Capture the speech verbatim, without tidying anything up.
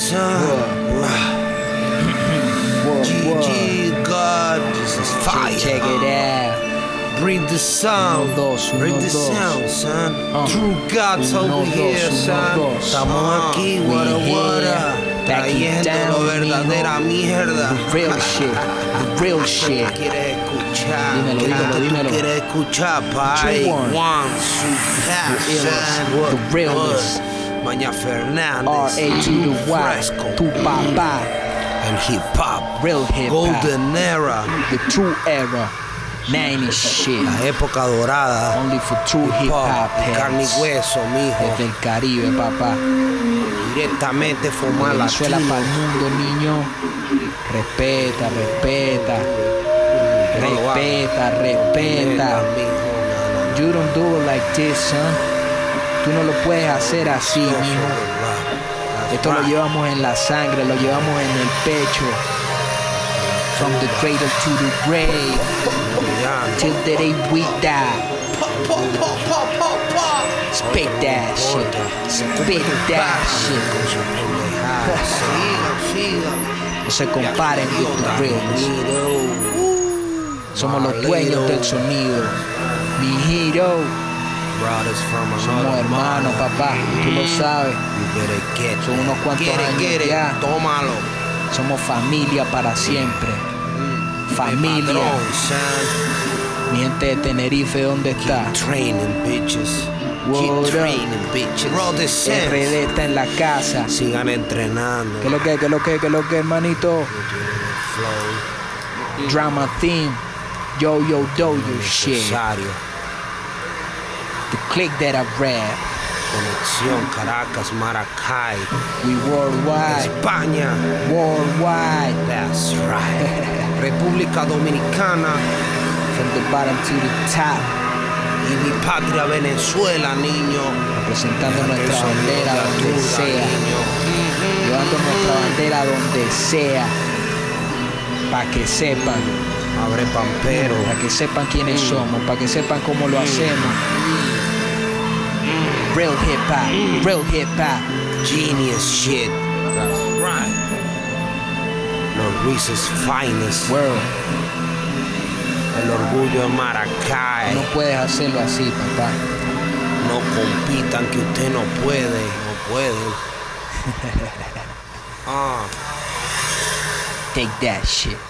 son. G G, God, this is fire. Check it out. Bring the sound, Uno, dos, uno, bring the dos. sound, son. Uh. True God's Uno, over dos, here, uno, son. dos. Estamos aquí, We what a here. what a. Back it Trayendo down, lo verdadera mierda. The real shit. The real shit. ¿Quieres escuchar? Dímelo, ¿Qué es lo dímelo, que tú dímelo. quieres escuchar, pai? Two, one. One, two, passion. The realness. Maña Fernández. R A to the Y. Fresco. Tu papá. El hip hop. Real hip hop. Golden era. The true era. nineties shit. La época dorada. Only for true hip hop Carne y heads. hueso, mijo. Desde el Caribe, papá. Directamente fumar la Venezuela para el mundo, niño. Respeta, respeta. Respeta, respeta. You don't do it like this, son. Tú no lo puedes hacer así, mijo. Esto lo llevamos en la sangre, lo llevamos en el pecho. From the cradle to the grave, till the day we die. Spit that shit. Spit that shit. No se comparen with the realness. Somos los dueños del sonido. Mi hero. Somos hermanos, papá. Tú lo sabes. Son unos cuantos años ya. Tómalo. Somos familia para siempre. Familia. Mi gente de Tenerife, ¿dónde está? Training bitches. Word Keep up. training bitches. Bro, the R D está en la casa. Sigan entrenando. ¿Qué es lo que, qué es lo que, qué es lo que, hermanito? Drama theme. Yo, yo, do you shit. Necesario. The click that I rap. Conexión Caracas, Maracay. We worldwide. España. Worldwide. That's right. República Dominicana. From the bottom to the top. Y mi patria Venezuela, niño. Representando nuestra bandera donde sea. Llevando nuestra bandera donde sea. Para que sepan. Abre pampero. Para que sepan quiénes somos. Para que sepan cómo lo hacemos. Real hip hop. Real hip hop. Genius shit. That's right. Los Reese's finest. World. El orgullo de Maracay. No puedes hacerlo así, papá. No compitan que usted no puede. No puede. Ah. Take that shit.